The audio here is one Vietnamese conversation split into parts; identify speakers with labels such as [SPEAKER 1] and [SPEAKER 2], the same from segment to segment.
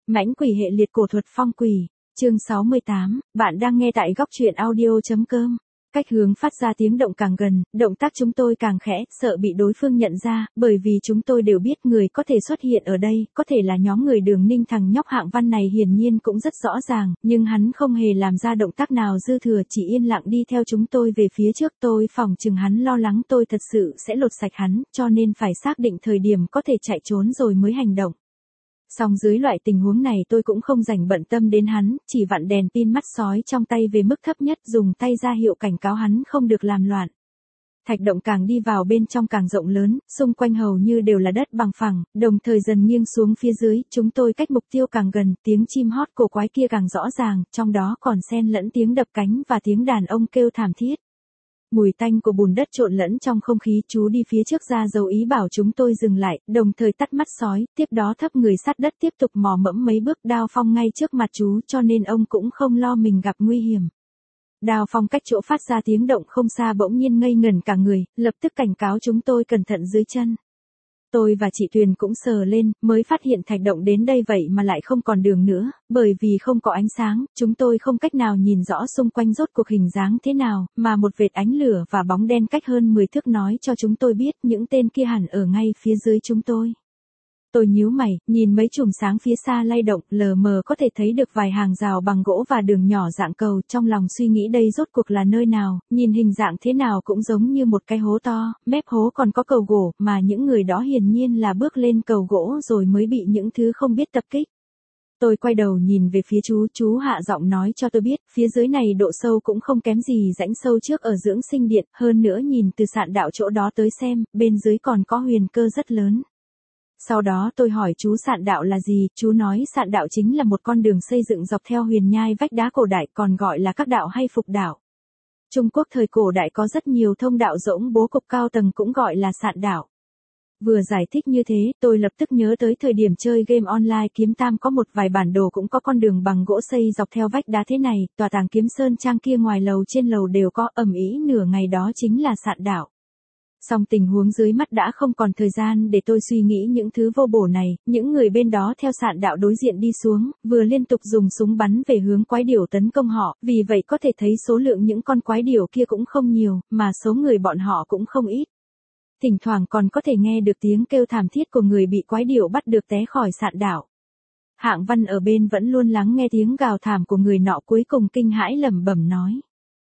[SPEAKER 1] Mãnh quỷ hệ liệt cổ thuật phong quỷ, chương 68, bạn đang nghe tại góc truyện audio.com. Cách hướng phát ra tiếng động càng gần, động tác chúng tôi càng khẽ, sợ bị đối phương nhận ra, bởi vì chúng tôi đều biết người có thể xuất hiện ở đây, có thể là nhóm người Đường Ninh. Thằng nhóc Hạng Văn này hiển nhiên cũng rất rõ ràng, nhưng hắn không hề làm ra động tác nào dư thừa, chỉ yên lặng đi theo chúng tôi về phía trước. Tôi phỏng chừng hắn lo lắng tôi thật sự sẽ lột sạch hắn, cho nên phải xác định thời điểm có thể chạy trốn rồi mới hành động. Song dưới loại tình huống này tôi cũng không rảnh bận tâm đến hắn, chỉ vặn đèn pin mắt sói trong tay về mức thấp nhất, dùng tay ra hiệu cảnh cáo hắn không được làm loạn. Thạch động càng đi vào bên trong càng rộng lớn, xung quanh hầu như đều là đất bằng phẳng, đồng thời dần nghiêng xuống phía dưới, chúng tôi cách mục tiêu càng gần, tiếng chim hót cổ quái kia càng rõ ràng, trong đó còn xen lẫn tiếng đập cánh và tiếng đàn ông kêu thảm thiết. Mùi tanh của bùn đất trộn lẫn trong không khí. Chú đi phía trước ra dấu ý bảo chúng tôi dừng lại, đồng thời tắt mắt sói, tiếp đó thấp người sát đất tiếp tục mò mẫm mấy bước. Đao Phong ngay trước mặt chú cho nên ông cũng không lo mình gặp nguy hiểm. Đao Phong cách chỗ phát ra tiếng động không xa bỗng nhiên ngây ngẩn cả người, lập tức cảnh cáo chúng tôi cẩn thận dưới chân. Tôi và chị Tuyền cũng sờ lên, mới phát hiện thạch động đến đây vậy mà lại không còn đường nữa, bởi vì không có ánh sáng, chúng tôi không cách nào nhìn rõ xung quanh rốt cuộc hình dáng thế nào, mà một vệt ánh lửa và bóng đen cách hơn 10 thước nói cho chúng tôi biết những tên kia hẳn ở ngay phía dưới chúng tôi. Tôi nhíu mày, nhìn mấy chùm sáng phía xa lay động, lờ mờ có thể thấy được vài hàng rào bằng gỗ và đường nhỏ dạng cầu, trong lòng suy nghĩ đây rốt cuộc là nơi nào, nhìn hình dạng thế nào cũng giống như một cái hố to, mép hố còn có cầu gỗ, mà những người đó hiển nhiên là bước lên cầu gỗ rồi mới bị những thứ không biết tập kích. Tôi quay đầu nhìn về phía chú hạ giọng nói cho tôi biết, phía dưới này độ sâu cũng không kém gì rãnh sâu trước ở dưỡng sinh điện, hơn nữa nhìn từ sạn đạo chỗ đó tới xem, bên dưới còn có huyền cơ rất lớn. Sau đó tôi hỏi chú sạn đạo là gì, chú nói sạn đạo chính là một con đường xây dựng dọc theo huyền nhai vách đá cổ đại, còn gọi là các đạo hay phục đạo. Trung Quốc thời cổ đại có rất nhiều thông đạo rỗng bố cục cao tầng cũng gọi là sạn đạo. Vừa giải thích như thế, tôi lập tức nhớ tới thời điểm chơi game online Kiếm Tam có một vài bản đồ cũng có con đường bằng gỗ xây dọc theo vách đá thế này, tòa tàng Kiếm Sơn Trang kia ngoài lầu trên lầu đều có, ầm ĩ nửa ngày đó chính là sạn đạo. Song tình huống dưới mắt đã không còn thời gian để tôi suy nghĩ những thứ vô bổ này, những người bên đó theo sạn đạo đối diện đi xuống, vừa liên tục dùng súng bắn về hướng quái điểu tấn công họ, vì vậy có thể thấy số lượng những con quái điểu kia cũng không nhiều, mà số người bọn họ cũng không ít. Thỉnh thoảng còn có thể nghe được tiếng kêu thảm thiết của người bị quái điểu bắt được té khỏi sạn đạo. Hạng Văn ở bên vẫn luôn lắng nghe tiếng gào thảm của người nọ, cuối cùng kinh hãi lẩm bẩm nói: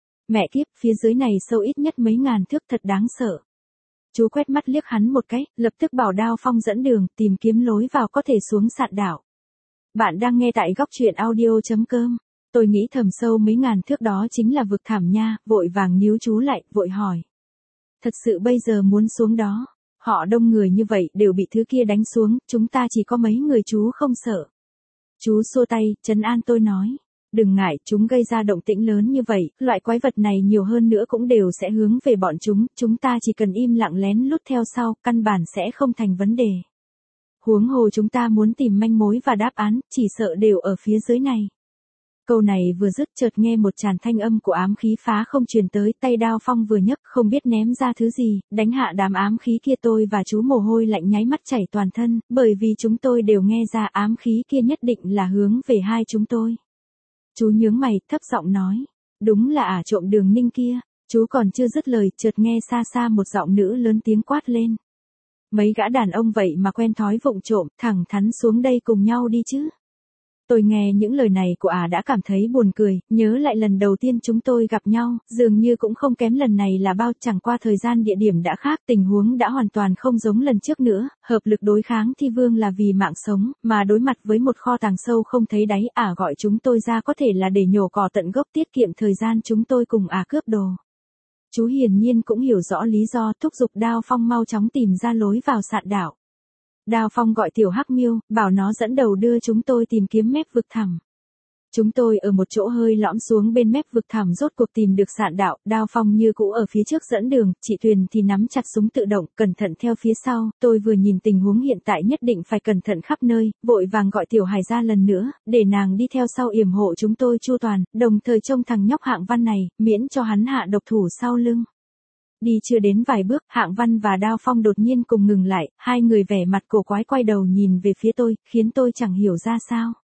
[SPEAKER 1] Mẹ kiếp, phía dưới này sâu ít nhất mấy ngàn thước, thật đáng sợ. Chú quét mắt liếc hắn một cái, lập tức bảo Đao Phong dẫn đường, tìm kiếm lối vào có thể xuống sạn đảo. Bạn đang nghe tại góc truyện audio.com. Tôi nghĩ thầm sâu mấy ngàn thước đó chính là vực thẳm nha, vội vàng níu chú lại, vội hỏi. Thật sự bây giờ muốn xuống đó, họ đông người như vậy đều bị thứ kia đánh xuống, chúng ta chỉ có mấy người, chú không sợ. Chú xua tay, trấn an tôi nói. Đừng ngại, chúng gây ra động tĩnh lớn như vậy, loại quái vật này nhiều hơn nữa cũng đều sẽ hướng về bọn chúng ta chỉ cần im lặng lén lút theo sau, căn bản sẽ không thành vấn đề. Huống hồ chúng ta muốn tìm manh mối và đáp án, chỉ sợ đều ở phía dưới này. Câu này vừa dứt chợt nghe một tràn thanh âm của ám khí phá không truyền tới, tay Đao Phong vừa nhấc không biết ném ra thứ gì, đánh hạ đám ám khí kia. Tôi và chú mồ hôi lạnh nháy mắt chảy toàn thân, bởi vì chúng tôi đều nghe ra ám khí kia nhất định là hướng về hai chúng tôi. Chú nhướng mày, thấp giọng nói, đúng là trộm Đường Ninh kia. Chú còn chưa dứt lời, chợt nghe xa xa một giọng nữ lớn tiếng quát lên. Mấy gã đàn ông vậy mà quen thói vụng trộm, thẳng thắn xuống đây cùng nhau đi chứ. Tôi nghe những lời này của đã cảm thấy buồn cười, nhớ lại lần đầu tiên chúng tôi gặp nhau, dường như cũng không kém lần này là bao, chẳng qua thời gian địa điểm đã khác, tình huống đã hoàn toàn không giống lần trước nữa, hợp lực đối kháng Thi Vương là vì mạng sống, mà đối mặt với một kho tàng sâu không thấy đáy, gọi chúng tôi ra có thể là để nhổ cỏ tận gốc, tiết kiệm thời gian chúng tôi cùng cướp đồ. Chú hiển nhiên cũng hiểu rõ lý do, thúc giục Đao Phong mau chóng tìm ra lối vào sạn đảo. Đao Phong gọi Tiểu Hắc Miêu, bảo nó dẫn đầu đưa chúng tôi tìm kiếm mép vực thẳm. Chúng tôi ở một chỗ hơi lõm xuống bên mép vực thẳm rốt cuộc tìm được sạn đạo, Đao Phong như cũ ở phía trước dẫn đường, chị Tuyền thì nắm chặt súng tự động, cẩn thận theo phía sau. Tôi vừa nhìn tình huống hiện tại nhất định phải cẩn thận khắp nơi, vội vàng gọi Tiểu Hải ra lần nữa, để nàng đi theo sau yểm hộ chúng tôi chu toàn, đồng thời trông thằng nhóc Hạng Văn này, miễn cho hắn hạ độc thủ sau lưng. Đi chưa đến vài bước, Hạng Văn và Đao Phong đột nhiên cùng ngừng lại, hai người vẻ mặt cổ quái quay đầu nhìn về phía tôi, khiến tôi chẳng hiểu ra sao.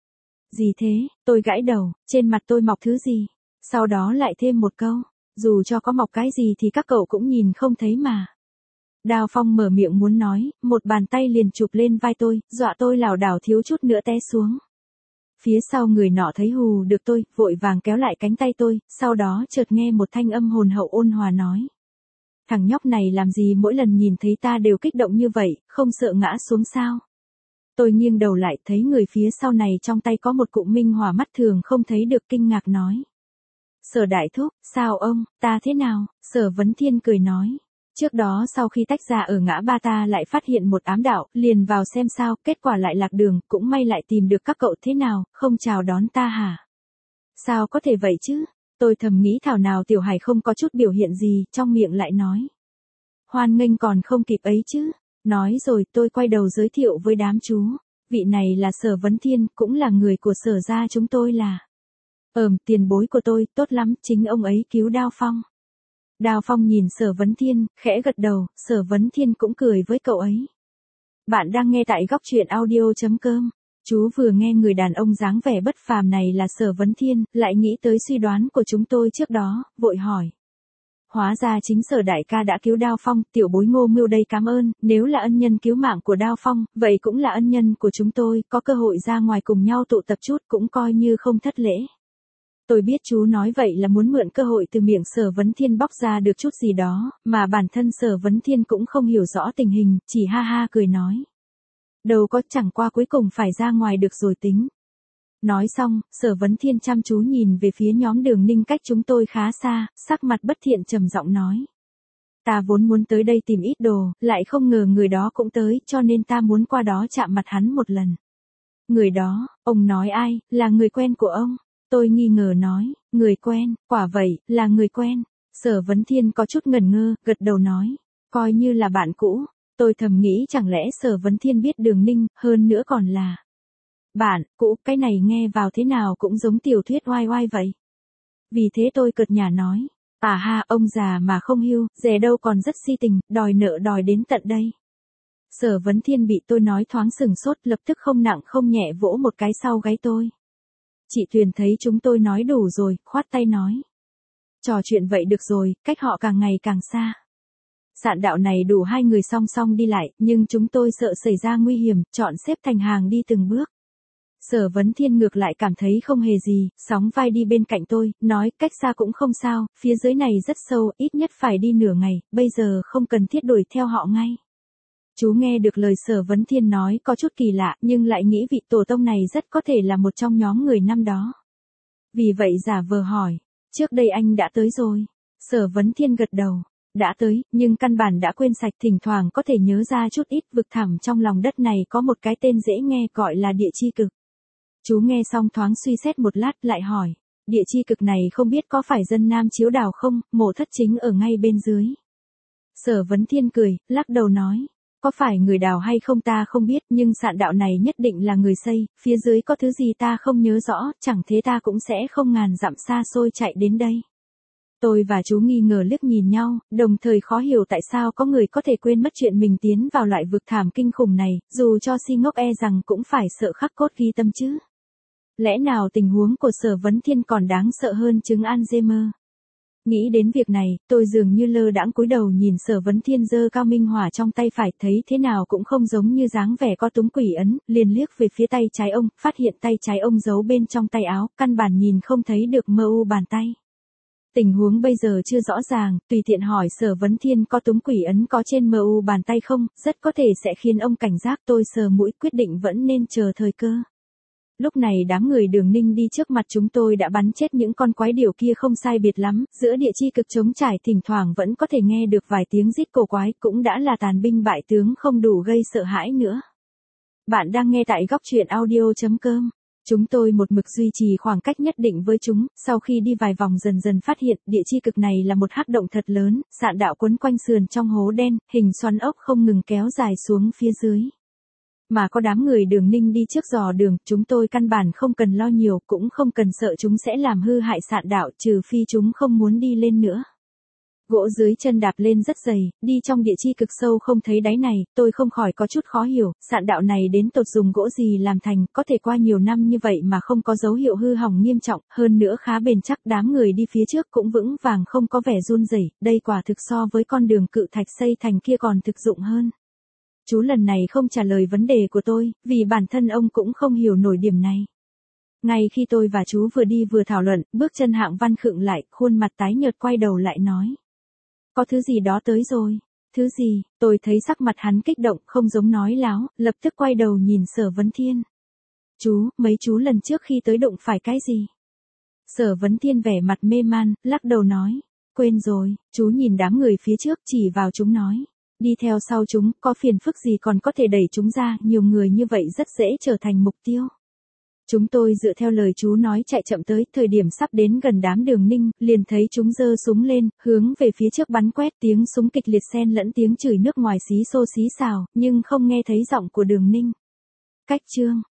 [SPEAKER 1] Gì thế, tôi gãi đầu, trên mặt tôi mọc thứ gì? Sau đó lại thêm một câu, dù cho có mọc cái gì thì các cậu cũng nhìn không thấy mà. Đào Phong mở miệng muốn nói, một bàn tay liền chụp lên vai tôi, dọa tôi lảo đảo thiếu chút nữa té xuống. Phía sau người nọ thấy hù được tôi, vội vàng kéo lại cánh tay tôi, sau đó chợt nghe một thanh âm hồn hậu ôn hòa nói. Thằng nhóc này làm gì mỗi lần nhìn thấy ta đều kích động như vậy, không sợ ngã xuống sao? Tôi nghiêng đầu lại thấy người phía sau này trong tay có một cụm minh hỏa mắt thường không thấy được, kinh ngạc nói. Sở đại thúc, sao ông, ta thế nào? Sở Vấn Thiên cười nói. Trước đó sau khi tách ra ở ngã ba ta lại phát hiện một ám đạo, liền vào xem sao, kết quả lại lạc đường, cũng may lại tìm được các cậu, thế nào, không chào đón ta hả? Sao có thể vậy chứ? Tôi thầm nghĩ thảo nào Tiểu Hải không có chút biểu hiện gì, trong miệng lại nói. Hoan nghênh còn không kịp ấy chứ. Nói rồi tôi quay đầu giới thiệu với đám chú. Vị này là Sở Vấn Thiên, cũng là người của Sở gia chúng tôi là. Tiền bối của tôi, tốt lắm, chính ông ấy cứu Đao Phong. Đao Phong nhìn Sở Vấn Thiên, khẽ gật đầu, Sở Vấn Thiên cũng cười với cậu ấy. Bạn đang nghe tại góc truyện audio.com. Chú vừa nghe người đàn ông dáng vẻ bất phàm này là Sở Vấn Thiên, lại nghĩ tới suy đoán của chúng tôi trước đó, vội hỏi. Hóa ra chính Sở đại ca đã cứu Đao Phong, tiểu bối Ngô Mưu đây cảm ơn, nếu là ân nhân cứu mạng của Đao Phong, vậy cũng là ân nhân của chúng tôi, có cơ hội ra ngoài cùng nhau tụ tập chút cũng coi như không thất lễ. Tôi biết chú nói vậy là muốn mượn cơ hội từ miệng Sở Vấn Thiên bóc ra được chút gì đó, mà bản thân Sở Vấn Thiên cũng không hiểu rõ tình hình, chỉ ha ha cười nói. Đâu có, chẳng qua cuối cùng phải ra ngoài được rồi tính. Nói xong, Sở Vấn Thiên chăm chú nhìn về phía nhóm Đường Ninh cách chúng tôi khá xa, sắc mặt bất thiện trầm giọng nói. Ta vốn muốn tới đây tìm ít đồ, lại không ngờ người đó cũng tới, cho nên ta muốn qua đó chạm mặt hắn một lần. Người đó, ông nói ai, là người quen của ông? Tôi nghi ngờ nói, người quen, quả vậy, là người quen. Sở Vấn Thiên có chút ngần ngơ, gật đầu nói, coi như là bạn cũ. Tôi thầm nghĩ chẳng lẽ Sở Vấn Thiên biết Đường Ninh, hơn nữa còn là bạn cũ, cái này nghe vào thế nào cũng giống tiểu thuyết oai oai vậy. Vì thế tôi cợt nhả nói, à ha, ông già mà không hưu, dè đâu còn rất si tình, đòi nợ đòi đến tận đây. Sở Vấn Thiên bị tôi nói thoáng sừng sốt, lập tức không nặng không nhẹ vỗ một cái sau gáy tôi. Chị Tuyền thấy chúng tôi nói đủ rồi, khoát tay nói. Trò chuyện vậy được rồi, cách họ càng ngày càng xa. Sạn đạo này đủ hai người song song đi lại, nhưng chúng tôi sợ xảy ra nguy hiểm, chọn xếp thành hàng đi từng bước. Sở Vấn Thiên ngược lại cảm thấy không hề gì, sóng vai đi bên cạnh tôi, nói cách xa cũng không sao, phía dưới này rất sâu, ít nhất phải đi nửa ngày, bây giờ không cần thiết đuổi theo họ ngay. Chú nghe được lời Sở Vấn Thiên nói có chút kỳ lạ, nhưng lại nghĩ vị tổ tông này rất có thể là một trong nhóm người năm đó. Vì vậy giả vờ hỏi, trước đây anh đã tới rồi. Sở Vấn Thiên gật đầu, đã tới, nhưng căn bản đã quên sạch, thỉnh thoảng có thể nhớ ra chút ít. Vực thẳm trong lòng đất này có một cái tên dễ nghe gọi là địa chi cực. Chú nghe xong thoáng suy xét một lát lại hỏi, địa chi cực này không biết có phải dân Nam Chiếu đào không, mộ thất chính ở ngay bên dưới. Sở Vấn Thiên cười, lắc đầu nói, có phải người đào hay không ta không biết, nhưng sạn đạo này nhất định là người xây, phía dưới có thứ gì ta không nhớ rõ, chẳng thế ta cũng sẽ không ngàn dặm xa xôi chạy đến đây. Tôi và chú nghi ngờ liếc nhìn nhau, đồng thời khó hiểu tại sao có người có thể quên mất chuyện mình tiến vào loại vực thảm kinh khủng này, dù cho si ngốc e rằng cũng phải sợ khắc cốt ghi tâm chứ. Lẽ nào tình huống của Sở Vấn Thiên còn đáng sợ hơn chứng Alzheimer? Nghĩ đến việc này, tôi dường như lơ đãng cúi đầu nhìn Sở Vấn Thiên giơ cao minh hỏa trong tay phải, thấy thế nào cũng không giống như dáng vẻ có túng quỷ ấn, liền liếc về phía tay trái ông, phát hiện tay trái ông giấu bên trong tay áo, căn bản nhìn không thấy được mờ u bàn tay. Tình huống bây giờ chưa rõ ràng, tùy tiện hỏi Sở Vấn Thiên có túng quỷ ấn có trên mờ u bàn tay không, rất có thể sẽ khiến ông cảnh giác. Tôi sờ mũi quyết định vẫn nên chờ thời cơ. Lúc này đám người Đường Ninh đi trước mặt chúng tôi đã bắn chết những con quái điểu kia không sai biệt lắm, giữa địa chi cực trống trải thỉnh thoảng vẫn có thể nghe được vài tiếng rít cổ quái, cũng đã là tàn binh bại tướng không đủ gây sợ hãi nữa. Bạn đang nghe tại góc truyện audio.com. Chúng tôi một mực duy trì khoảng cách nhất định với chúng, sau khi đi vài vòng dần dần phát hiện địa chi cực này là một hắc động thật lớn, sạn đạo quấn quanh sườn trong hố đen, hình xoắn ốc không ngừng kéo dài xuống phía dưới. Mà có đám người Đường Ninh đi trước dò đường, chúng tôi căn bản không cần lo nhiều, cũng không cần sợ chúng sẽ làm hư hại sạn đạo, trừ phi chúng không muốn đi lên nữa. Gỗ dưới chân đạp lên rất dày, đi trong địa chi cực sâu không thấy đáy này, tôi không khỏi có chút khó hiểu, sạn đạo này đến tột dùng gỗ gì làm thành, có thể qua nhiều năm như vậy mà không có dấu hiệu hư hỏng nghiêm trọng, hơn nữa khá bền chắc, đám người đi phía trước cũng vững vàng không có vẻ run rẩy, đây quả thực so với con đường cự thạch xây thành kia còn thực dụng hơn. Chú lần này không trả lời vấn đề của tôi, vì bản thân ông cũng không hiểu nổi điểm này. Ngay khi tôi và chú vừa đi vừa thảo luận, bước chân Hạng Văn khựng lại, khuôn mặt tái nhợt quay đầu lại nói. Có thứ gì đó tới rồi. Thứ gì? Tôi thấy sắc mặt hắn kích động, không giống nói láo, lập tức quay đầu nhìn Sở Vấn Thiên. Chú, mấy chú lần trước khi tới đụng phải cái gì? Sở Vấn Thiên vẻ mặt mê man, lắc đầu nói. Quên rồi, chú nhìn đám người phía trước chỉ vào chúng nói. Đi theo sau chúng, có phiền phức gì còn có thể đẩy chúng ra, nhiều người như vậy rất dễ trở thành mục tiêu. Chúng tôi dựa theo lời chú nói chạy chậm tới, thời điểm sắp đến gần đám Đường Ninh, liền thấy chúng giơ súng lên, hướng về phía trước bắn quét, tiếng súng kịch liệt xen lẫn tiếng chửi nước ngoài xí xô xí xào, nhưng không nghe thấy giọng của Đường Ninh. Cách chương